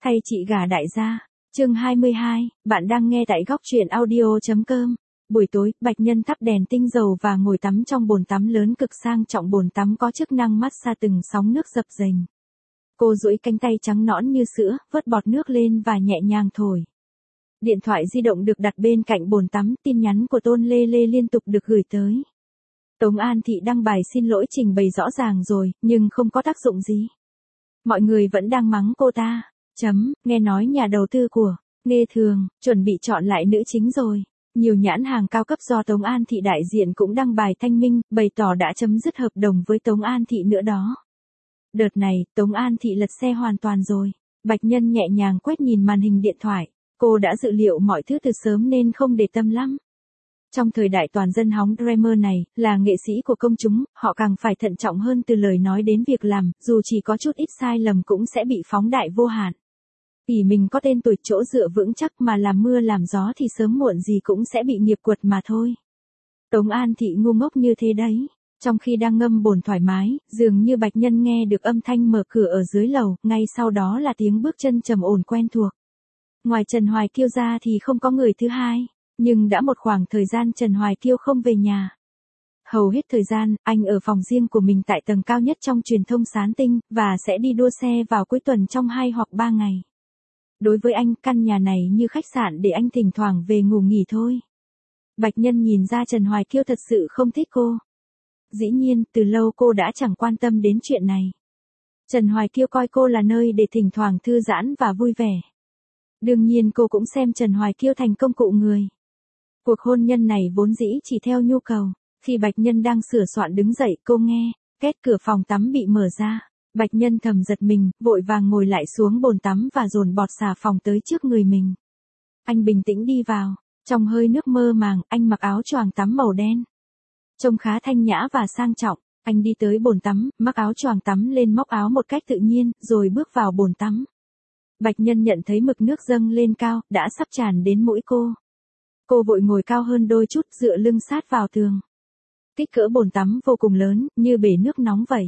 Thay chị gả đại gia. Chương 22, bạn đang nghe tại góc truyện audio.com. Buổi tối, Bạch Nhân thắp đèn tinh dầu và ngồi tắm trong bồn tắm lớn cực sang trọng. Bồn tắm có chức năng massage từng sóng nước dập dềnh. Cô duỗi cánh tay trắng nõn như sữa, vớt bọt nước lên và nhẹ nhàng thổi. Điện thoại di động được đặt bên cạnh bồn tắm, tin nhắn của Tôn Lê Lê liên tục được gửi tới. Tống An Thị đăng bài xin lỗi trình bày rõ ràng rồi, nhưng không có tác dụng gì. Mọi người vẫn đang mắng cô ta. Nghe nói nhà đầu tư của Nghê Thường chuẩn bị chọn lại nữ chính rồi. Nhiều nhãn hàng cao cấp do Tống An Thị đại diện cũng đăng bài thanh minh, bày tỏ đã chấm dứt hợp đồng với Tống An Thị nữa đó. Đợt này, Tống An Thị lật xe hoàn toàn rồi. Bạch Nhân nhẹ nhàng quét nhìn màn hình điện thoại. Cô đã dự liệu mọi thứ từ sớm nên không để tâm lắm. Trong thời đại toàn dân hóng drama này, là nghệ sĩ của công chúng, họ càng phải thận trọng hơn từ lời nói đến việc làm, dù chỉ có chút ít sai lầm cũng sẽ bị phóng đại vô hạn. Vì mình có tên tuổi chỗ dựa vững chắc mà làm mưa làm gió thì sớm muộn gì cũng sẽ bị nghiệp quật mà thôi. Tống An Thị ngu ngốc như thế đấy. Trong khi đang ngâm bồn thoải mái, dường như Bạch Nhân nghe được âm thanh mở cửa ở dưới lầu, ngay sau đó là tiếng bước chân trầm ổn quen thuộc. Ngoài Trần Hoài Kiêu ra thì không có người thứ hai, nhưng đã một khoảng thời gian Trần Hoài Kiêu không về nhà. Hầu hết thời gian, anh ở phòng riêng của mình tại tầng cao nhất trong truyền thông Sán Tinh, và sẽ đi đua xe vào cuối tuần trong 2 hoặc 3 ngày. Đối với anh, căn nhà này như khách sạn để anh thỉnh thoảng về ngủ nghỉ thôi. Bạch Nhân nhìn ra Trần Hoài Kiêu thật sự không thích cô. Dĩ nhiên, từ lâu cô đã chẳng quan tâm đến chuyện này. Trần Hoài Kiêu coi cô là nơi để thỉnh thoảng thư giãn và vui vẻ. Đương nhiên cô cũng xem Trần Hoài Kiêu thành công cụ người. Cuộc hôn nhân này vốn dĩ chỉ theo nhu cầu. Khi Bạch Nhân đang sửa soạn đứng dậy, cô nghe, két cửa phòng tắm bị mở ra. Bạch Nhân thầm giật mình, vội vàng ngồi lại xuống bồn tắm và dồn bọt xà phòng tới trước người mình. Anh bình tĩnh đi vào, trong hơi nước mơ màng, anh mặc áo choàng tắm màu đen. Trông khá thanh nhã và sang trọng, anh đi tới bồn tắm, mắc áo choàng tắm lên móc áo một cách tự nhiên, rồi bước vào bồn tắm. Bạch Nhân nhận thấy mực nước dâng lên cao, đã sắp tràn đến mũi cô. Cô vội ngồi cao hơn đôi chút, dựa lưng sát vào tường. Kích cỡ bồn tắm vô cùng lớn, như bể nước nóng vậy.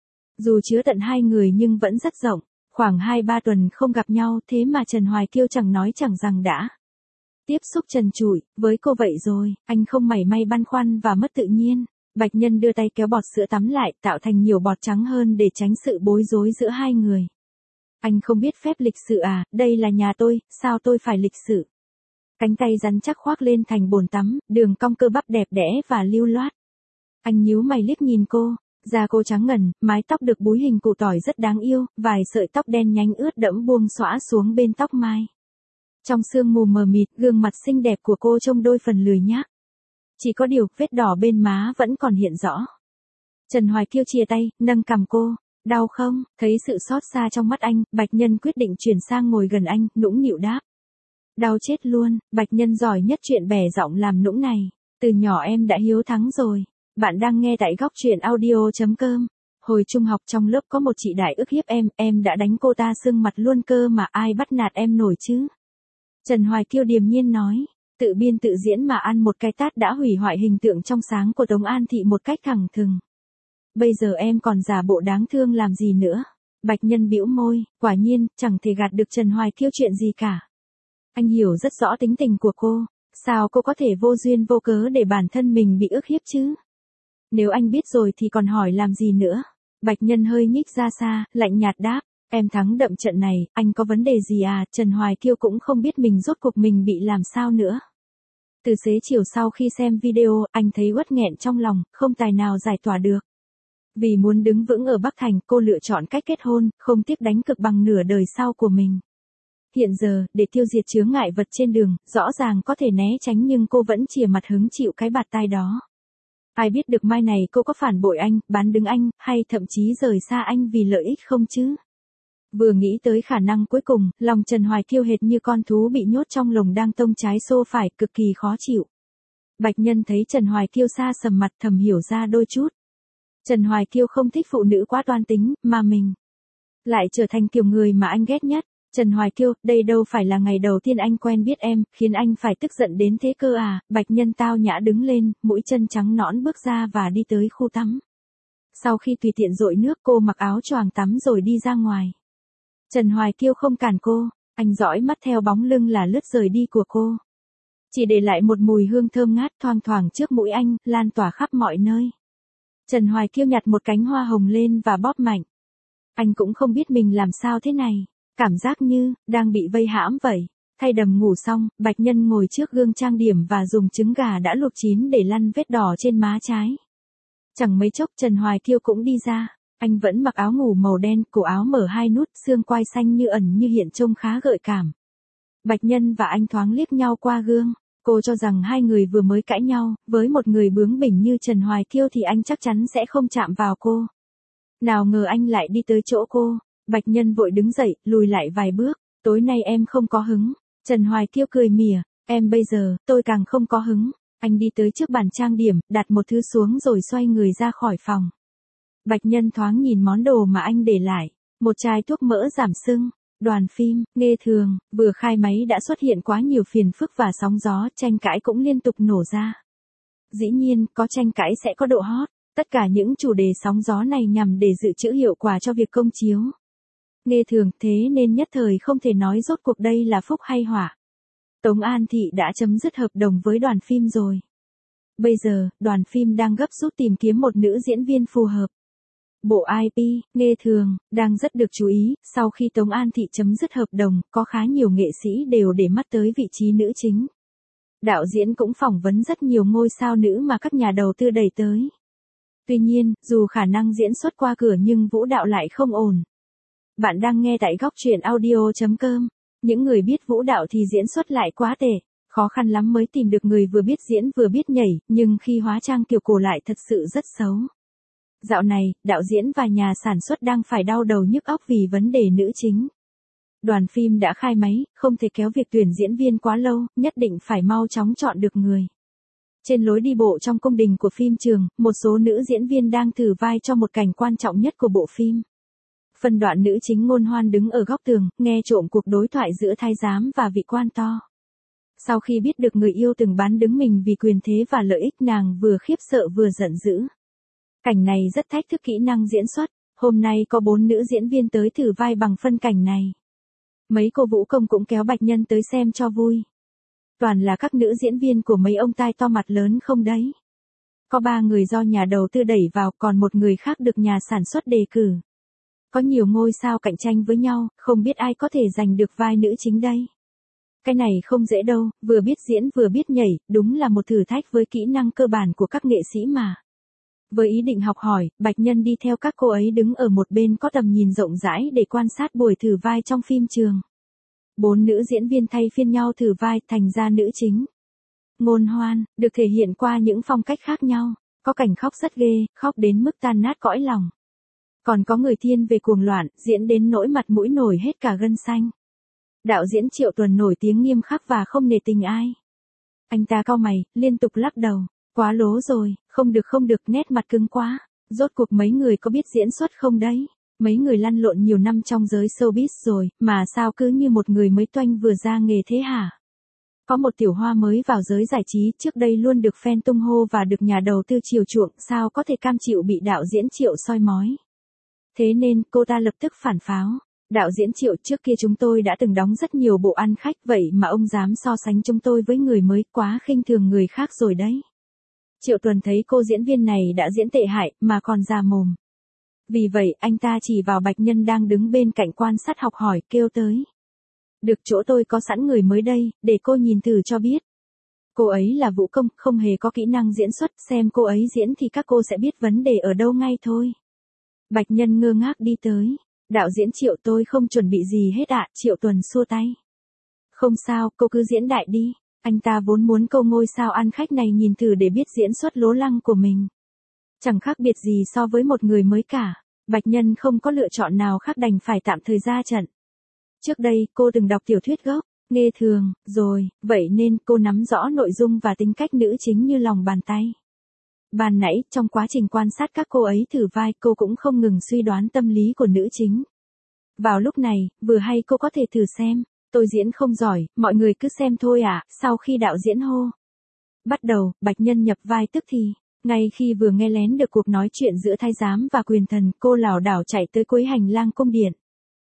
Dù chứa tận 2 người nhưng vẫn rất rộng, khoảng 2-3 tuần không gặp nhau, thế mà Trần Hoài Kiêu chẳng nói chẳng rằng đã tiếp xúc trần trụi với cô vậy rồi, anh không mảy may băn khoăn và mất tự nhiên. Bạch Nhân đưa tay kéo bọt sữa tắm lại, tạo thành nhiều bọt trắng hơn để tránh sự bối rối giữa hai người. Anh không biết phép lịch sự à, đây là nhà tôi, sao tôi phải lịch sự? Cánh tay rắn chắc khoác lên thành bồn tắm, đường cong cơ bắp đẹp đẽ và lưu loát. Anh nhíu mày liếc nhìn cô, da cô trắng ngần, mái tóc được búi hình củ tỏi rất đáng yêu, vài sợi tóc đen nhánh ướt đẫm buông xõa xuống bên tóc mai. Trong sương mù mờ mịt, gương mặt xinh đẹp của cô trông đôi phần lười nhác. Chỉ có điều, vết đỏ bên má vẫn còn hiện rõ. Trần Hoài Kiêu chìa tay, nâng cằm cô. Đau không? Thấy sự xót xa trong mắt anh, Bạch Nhân quyết định chuyển sang ngồi gần anh, nũng nịu đáp. Đau chết luôn, Bạch Nhân giỏi nhất chuyện bẻ giọng làm nũng này. Từ nhỏ em đã hiếu thắng rồi. Bạn đang nghe tại góc truyện audio.com. Hồi trung học trong lớp có một chị đại ức hiếp em đã đánh cô ta sưng mặt luôn cơ mà ai bắt nạt em nổi chứ? Trần Hoài Kiêu điềm nhiên nói, tự biên tự diễn mà ăn một cái tát đã hủy hoại hình tượng trong sáng của Tống An Thị một cách thẳng thừng. Bây giờ em còn giả bộ đáng thương làm gì nữa? Bạch Nhân bĩu môi, quả nhiên, chẳng thể gạt được Trần Hoài Kiêu chuyện gì cả. Anh hiểu rất rõ tính tình của cô, sao cô có thể vô duyên vô cớ để bản thân mình bị ức hiếp chứ? Nếu anh biết rồi thì còn hỏi làm gì nữa? Bạch Nhân hơi nhích ra xa, lạnh nhạt đáp, em thắng đậm trận này, anh có vấn đề gì à? Trần Hoài Kiêu cũng không biết mình rốt cuộc mình bị làm sao nữa. Từ xế chiều sau khi xem video, anh thấy uất nghẹn trong lòng, không tài nào giải tỏa được. Vì muốn đứng vững ở Bắc Thành, cô lựa chọn cách kết hôn, không tiếc đánh cược bằng nửa đời sau của mình. Hiện giờ, để tiêu diệt chướng ngại vật trên đường, rõ ràng có thể né tránh nhưng cô vẫn chìa mặt hứng chịu cái bạt tai đó. Ai biết được mai này cô có phản bội anh, bán đứng anh, hay thậm chí rời xa anh vì lợi ích không chứ? Vừa nghĩ tới khả năng cuối cùng, lòng Trần Hoài Kiêu hệt như con thú bị nhốt trong lồng đang tông trái xô phải, cực kỳ khó chịu. Bạch Nhân thấy Trần Hoài Kiêu xa sầm mặt, thầm hiểu ra đôi chút. Trần Hoài Kiêu không thích phụ nữ quá toan tính, mà mình lại trở thành kiểu người mà anh ghét nhất. Trần Hoài Kiêu, đây đâu phải là ngày đầu tiên anh quen biết em, khiến anh phải tức giận đến thế cơ à? Bạch Nhân tao nhã đứng lên, mũi chân trắng nõn bước ra và đi tới khu tắm. Sau khi tùy tiện dội nước, cô mặc áo choàng tắm rồi đi ra ngoài. Trần Hoài Kiêu không cản cô, anh dõi mắt theo bóng lưng là lướt rời đi của cô. Chỉ để lại một mùi hương thơm ngát thoang thoảng trước mũi anh, lan tỏa khắp mọi nơi. Trần Hoài Kiêu nhặt một cánh hoa hồng lên và bóp mạnh. Anh cũng không biết mình làm sao thế này, cảm giác như đang bị vây hãm vậy. Thay đầm ngủ xong, Bạch Nhân ngồi trước gương trang điểm và dùng trứng gà đã luộc chín để lăn vết đỏ trên má trái. Chẳng mấy chốc Trần Hoài Kiêu cũng đi ra, anh vẫn mặc áo ngủ màu đen, cổ áo mở hai nút, xương quai xanh như ẩn như hiện trông khá gợi cảm. Bạch Nhân và anh thoáng liếc nhau qua gương, cô cho rằng hai người vừa mới cãi nhau, với một người bướng bỉnh như Trần Hoài Kiêu thì anh chắc chắn sẽ không chạm vào cô. Nào ngờ anh lại đi tới chỗ cô, Bạch Nhân vội đứng dậy, lùi lại vài bước, tối nay em không có hứng. Trần Hoài Kiêu cười mỉa, em bây giờ, tôi càng không có hứng. Anh đi tới trước bàn trang điểm, đặt một thứ xuống rồi xoay người ra khỏi phòng. Bạch Nhân thoáng nhìn món đồ mà anh để lại, một chai thuốc mỡ giảm sưng. Đoàn phim, Nghê Thường, vừa khai máy đã xuất hiện quá nhiều phiền phức và sóng gió, tranh cãi cũng liên tục nổ ra. Dĩ nhiên, có tranh cãi sẽ có độ hot, tất cả những chủ đề sóng gió này nhằm để dự trữ hiệu quả cho việc công chiếu. Nghê Thường, thế nên nhất thời không thể nói rốt cuộc đây là phúc hay họa. Tống An Thị đã chấm dứt hợp đồng với đoàn phim rồi. Bây giờ, đoàn phim đang gấp rút tìm kiếm một nữ diễn viên phù hợp. Bộ IP, Nghê Thường, đang rất được chú ý, sau khi Tống An Thị chấm dứt hợp đồng, có khá nhiều nghệ sĩ đều để mắt tới vị trí nữ chính. Đạo diễn cũng phỏng vấn rất nhiều ngôi sao nữ mà các nhà đầu tư đẩy tới. Tuy nhiên, dù khả năng diễn xuất qua cửa nhưng vũ đạo lại không ổn. Bạn đang nghe tại góc truyện audio.com. Những người biết vũ đạo thì diễn xuất lại quá tệ, khó khăn lắm mới tìm được người vừa biết diễn vừa biết nhảy, nhưng khi hóa trang kiểu cổ lại thật sự rất xấu. Dạo này, đạo diễn và nhà sản xuất đang phải đau đầu nhức óc vì vấn đề nữ chính. Đoàn phim đã khai máy, không thể kéo việc tuyển diễn viên quá lâu, nhất định phải mau chóng chọn được người. Trên lối đi bộ trong cung đình của phim trường, một số nữ diễn viên đang thử vai cho một cảnh quan trọng nhất của bộ phim. Phân đoạn nữ chính Ngôn Hoan đứng ở góc tường, nghe trộm cuộc đối thoại giữa thái giám và vị quan to. Sau khi biết được người yêu từng bán đứng mình vì quyền thế và lợi ích, nàng vừa khiếp sợ vừa giận dữ. Cảnh này rất thách thức kỹ năng diễn xuất, hôm nay có 4 nữ diễn viên tới thử vai bằng phân cảnh này. Mấy cô vũ công cũng kéo Bạch Nhân tới xem cho vui. Toàn là các nữ diễn viên của mấy ông tai to mặt lớn không đấy. Có 3 người do nhà đầu tư đẩy vào, còn một người khác được nhà sản xuất đề cử. Có nhiều ngôi sao cạnh tranh với nhau, không biết ai có thể giành được vai nữ chính đây. Cái này không dễ đâu, vừa biết diễn vừa biết nhảy, đúng là một thử thách với kỹ năng cơ bản của các nghệ sĩ mà. Với ý định học hỏi, Bạch Nhân đi theo các cô ấy đứng ở một bên có tầm nhìn rộng rãi để quan sát buổi thử vai trong phim trường. 4 nữ diễn viên thay phiên nhau thử vai thành ra nữ chính. Ngôn Hoan, được thể hiện qua những phong cách khác nhau, có cảnh khóc rất ghê, khóc đến mức tan nát cõi lòng. Còn có người thiên về cuồng loạn, diễn đến nỗi mặt mũi nổi hết cả gân xanh. Đạo diễn Triệu Tuần nổi tiếng nghiêm khắc và không nể tình ai. Anh ta cau mày, liên tục lắc đầu. Quá lố rồi, không được, nét mặt cứng quá. Rốt cuộc mấy người có biết diễn xuất không đấy? Mấy người lăn lộn nhiều năm trong giới showbiz rồi, mà sao cứ như một người mới toanh vừa ra nghề thế hả? Có một tiểu hoa mới vào giới giải trí, trước đây luôn được fan tung hô và được nhà đầu tư chiều chuộng, sao có thể cam chịu bị đạo diễn Triệu soi mói? Thế nên, cô ta lập tức phản pháo. Đạo diễn Triệu, trước kia chúng tôi đã từng đóng rất nhiều bộ ăn khách, vậy mà ông dám so sánh chúng tôi với người mới, quá khinh thường người khác rồi đấy. Triệu Tuần thấy cô diễn viên này đã diễn tệ hại, mà còn già mồm. Vì vậy, anh ta chỉ vào Bạch Nhân đang đứng bên cạnh quan sát học hỏi, kêu tới. Được, chỗ tôi có sẵn người mới đây, để cô nhìn thử cho biết. Cô ấy là vũ công, không hề có kỹ năng diễn xuất, xem cô ấy diễn thì các cô sẽ biết vấn đề ở đâu ngay thôi. Bạch Nhân ngơ ngác đi tới. Đạo diễn Triệu, tôi không chuẩn bị gì hết ạ. Triệu Tuần xua tay. Không sao, cô cứ diễn đại đi. Anh ta vốn muốn câu ngôi sao ăn khách này nhìn thử để biết diễn xuất lố lăng của mình. Chẳng khác biệt gì so với một người mới cả. Bạch Nhân không có lựa chọn nào khác đành phải tạm thời ra trận. Trước đây, cô từng đọc tiểu thuyết gốc, Nghê Thường, rồi, vậy nên cô nắm rõ nội dung và tính cách nữ chính như lòng bàn tay. Ban nãy, trong quá trình quan sát các cô ấy thử vai, cô cũng không ngừng suy đoán tâm lý của nữ chính. Vào lúc này, vừa hay cô có thể thử xem. Tôi diễn không giỏi, mọi người cứ xem thôi ạ. Sau khi đạo diễn hô. Bắt đầu, Bạch Nhân nhập vai tức thì. Ngay khi vừa nghe lén được cuộc nói chuyện giữa thái giám và quyền thần, cô lảo đảo chạy tới cuối hành lang cung điện.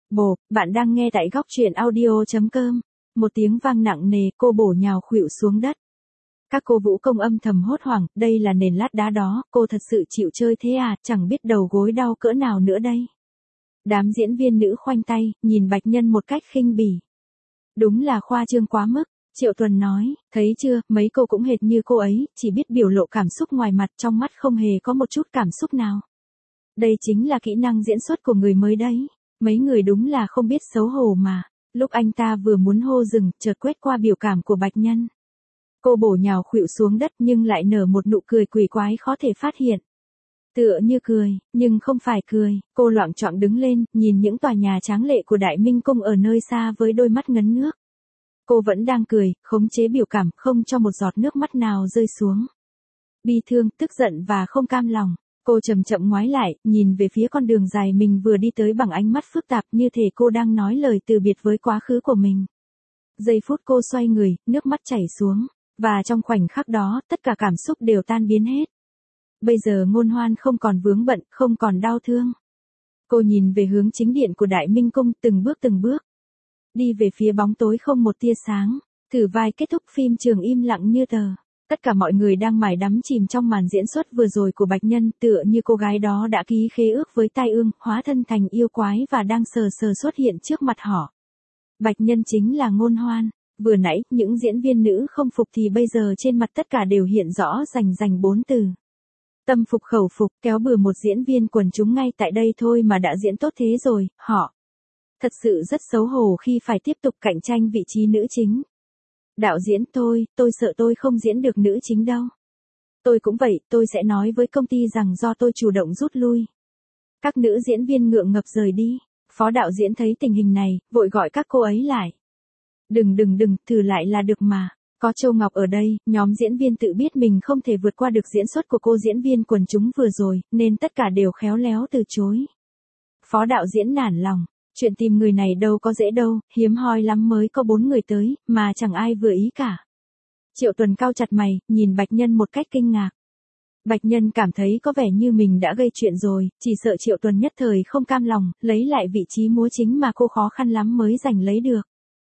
Bộp, bạn đang nghe tại góc truyện audio.com. Một tiếng vang nặng nề, cô bổ nhào khuỵu xuống đất. Các cô vũ công âm thầm hốt hoảng, đây là nền lát đá đó, cô thật sự chịu chơi thế à, chẳng biết đầu gối đau cỡ nào nữa đây. Đám diễn viên nữ khoanh tay, nhìn Bạch Nhân một cách khinh bỉ. Đúng là khoa trương quá mức, Triệu Tuần nói, thấy chưa, mấy cô cũng hệt như cô ấy, chỉ biết biểu lộ cảm xúc ngoài mặt, trong mắt không hề có một chút cảm xúc nào. Đây chính là kỹ năng diễn xuất của người mới đấy. Mấy người đúng là không biết xấu hổ mà. Lúc anh ta vừa muốn hô dừng, chợt quét qua biểu cảm của Bạch Nhân. Cô bổ nhào khuỵu xuống đất nhưng lại nở một nụ cười quỷ quái khó thể phát hiện. Tựa như cười, nhưng không phải cười. Cô loạng choạng đứng lên, nhìn những tòa nhà tráng lệ của Đại Minh Cung ở nơi xa với đôi mắt ngấn nước. Cô vẫn đang cười, khống chế biểu cảm, không cho một giọt nước mắt nào rơi xuống. Bi thương, tức giận và không cam lòng. Cô chậm chậm ngoái lại, nhìn về phía con đường dài mình vừa đi tới bằng ánh mắt phức tạp như thể cô đang nói lời từ biệt với quá khứ của mình. Giây phút cô xoay người, nước mắt chảy xuống. Và trong khoảnh khắc đó, tất cả cảm xúc đều tan biến hết. Bây giờ Ngôn Hoan không còn vướng bận, không còn đau thương. Cô nhìn về hướng chính điện của Đại Minh Cung từng bước. Đi về phía bóng tối không một tia sáng. Thử vai kết thúc phim trường im lặng như tờ. Tất cả mọi người đang mải đắm chìm trong màn diễn xuất vừa rồi của Bạch Nhân, tựa như cô gái đó đã ký khế ước với Tai Ương, hóa thân thành yêu quái và đang sờ sờ xuất hiện trước mặt họ. Bạch Nhân chính là Ngôn Hoan. Vừa nãy, những diễn viên nữ không phục thì bây giờ trên mặt tất cả đều hiện rõ rành 4 từ. Tâm phục khẩu phục, kéo bừa một diễn viên quần chúng ngay tại đây thôi mà đã diễn tốt thế rồi, họ. Thật sự rất xấu hổ khi phải tiếp tục cạnh tranh vị trí nữ chính. Đạo diễn tôi sợ tôi không diễn được nữ chính đâu. Tôi cũng vậy, tôi sẽ nói với công ty rằng do tôi chủ động rút lui. Các nữ diễn viên ngượng ngập rời đi. Phó đạo diễn thấy tình hình này, vội gọi các cô ấy lại. Đừng, thử lại là được mà. Có Châu Ngọc ở đây, nhóm diễn viên tự biết mình không thể vượt qua được diễn xuất của cô diễn viên quần chúng vừa rồi, nên tất cả đều khéo léo từ chối. Phó đạo diễn nản lòng. Chuyện tìm người này đâu có dễ đâu, hiếm hoi lắm mới có 4 người tới, mà chẳng ai vừa ý cả. Triệu Tuần cau chặt mày, nhìn Bạch Nhân một cách kinh ngạc. Bạch Nhân cảm thấy có vẻ như mình đã gây chuyện rồi, chỉ sợ Triệu Tuần nhất thời không cam lòng, lấy lại vị trí múa chính mà cô khó khăn lắm mới giành lấy được.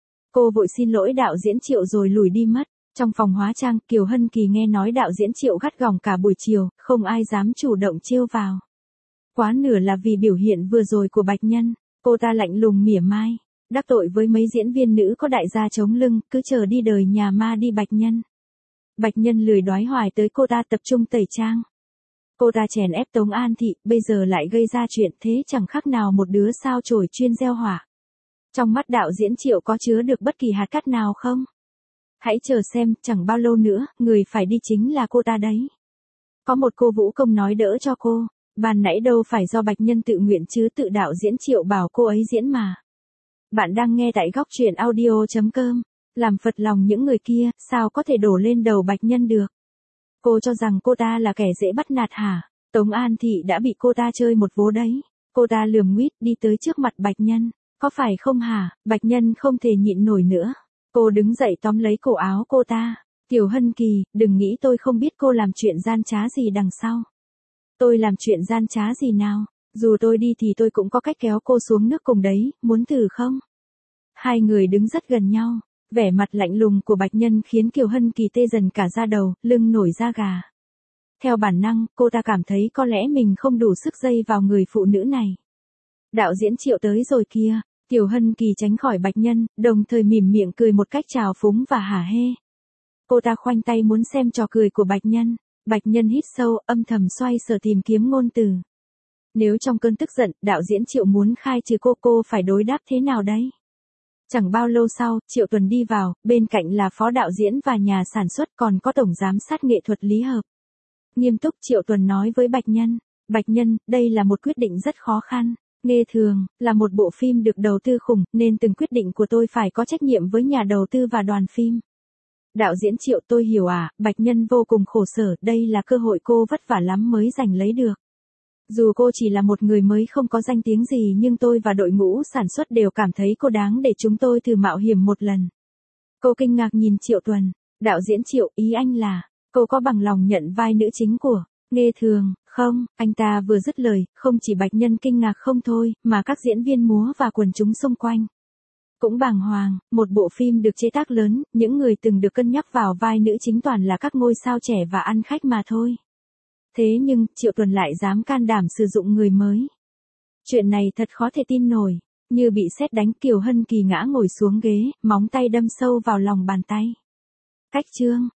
Cô vội xin lỗi đạo diễn Triệu rồi lùi đi mất. Trong phòng hóa trang, Kiều Hân Kỳ nghe nói đạo diễn Triệu gắt gỏng cả buổi chiều, không ai dám chủ động trêu vào. Quá nửa là vì biểu hiện vừa rồi của Bạch Nhân. Cô ta lạnh lùng mỉa mai, đắc tội với mấy diễn viên nữ có đại gia chống lưng, cứ chờ đi đời nhà ma đi Bạch Nhân. Bạch Nhân lười đoái hoài tới cô ta tập trung tẩy trang. Cô ta chèn ép Tống An Thị, bây giờ lại gây ra chuyện thế chẳng khác nào một đứa sao chổi chuyên gieo hỏa. Trong mắt đạo diễn Triệu có chứa được bất kỳ hạt cát nào không? Hãy chờ xem, chẳng bao lâu nữa, người phải đi chính là cô ta đấy. Có một cô vũ công nói đỡ cho cô. Ban nãy đâu phải do Bạch Nhân tự nguyện chứ, tự đạo diễn Triệu bảo cô ấy diễn mà. Bạn đang nghe tại góc truyện audio.com. Làm phật lòng những người kia, sao có thể đổ lên đầu Bạch Nhân được? Cô cho rằng cô ta là kẻ dễ bắt nạt hả? Tống An Thị đã bị cô ta chơi một vố đấy. Cô ta lườm nguýt đi tới trước mặt Bạch Nhân. Có phải không hả? Bạch Nhân không thể nhịn nổi nữa. Cô đứng dậy tóm lấy cổ áo cô ta. Tiểu Hân Kỳ, đừng nghĩ tôi không biết cô làm chuyện gian trá gì đằng sau. Tôi làm chuyện gian trá gì nào? Dù tôi đi thì tôi cũng có cách kéo cô xuống nước cùng đấy, muốn thử không? Hai người đứng rất gần nhau. Vẻ mặt lạnh lùng của Bạch Nhân khiến Kiều Hân Kỳ tê dần cả da đầu, lưng nổi da gà. Theo bản năng, cô ta cảm thấy có lẽ mình không đủ sức dây vào người phụ nữ này. Đạo diễn Triệu tới rồi kia. Tiểu Hân Kỳ tránh khỏi Bạch Nhân, đồng thời mỉm miệng cười một cách trào phúng và hả hê. Cô ta khoanh tay muốn xem trò cười của Bạch Nhân. Bạch Nhân hít sâu, âm thầm xoay sở tìm kiếm ngôn từ. Nếu trong cơn tức giận, đạo diễn Triệu muốn khai trừ cô phải đối đáp thế nào đấy? Chẳng bao lâu sau, Triệu Tuần đi vào, bên cạnh là phó đạo diễn và nhà sản xuất, còn có tổng giám sát nghệ thuật Lý Hợp. Nghiêm túc Triệu Tuần nói với Bạch Nhân. Bạch Nhân, đây là một quyết định rất khó khăn. Nghe thường, là một bộ phim được đầu tư khủng, nên từng quyết định của tôi phải có trách nhiệm với nhà đầu tư và đoàn phim. Đạo diễn Triệu, tôi hiểu à? Bạch Nhân vô cùng khổ sở, đây là cơ hội cô vất vả lắm mới giành lấy được. Dù cô chỉ là một người mới không có danh tiếng gì nhưng tôi và đội ngũ sản xuất đều cảm thấy cô đáng để chúng tôi thử mạo hiểm một lần. Cô kinh ngạc nhìn Triệu Tuần. Đạo diễn Triệu, ý anh là, cô có bằng lòng nhận vai nữ chính của Nghe thường, không, anh ta vừa dứt lời, không chỉ Bạch Nhân kinh ngạc không thôi, mà các diễn viên múa và quần chúng xung quanh cũng bàng hoàng, một bộ phim được chế tác lớn, những người từng được cân nhắc vào vai nữ chính toàn là các ngôi sao trẻ và ăn khách mà thôi. Thế nhưng, Triệu Tuần lại dám can đảm sử dụng người mới. Chuyện này thật khó thể tin nổi, như bị sét đánh, Kiều Hân Kỳ ngã ngồi xuống ghế, móng tay đâm sâu vào lòng bàn tay. Cách chương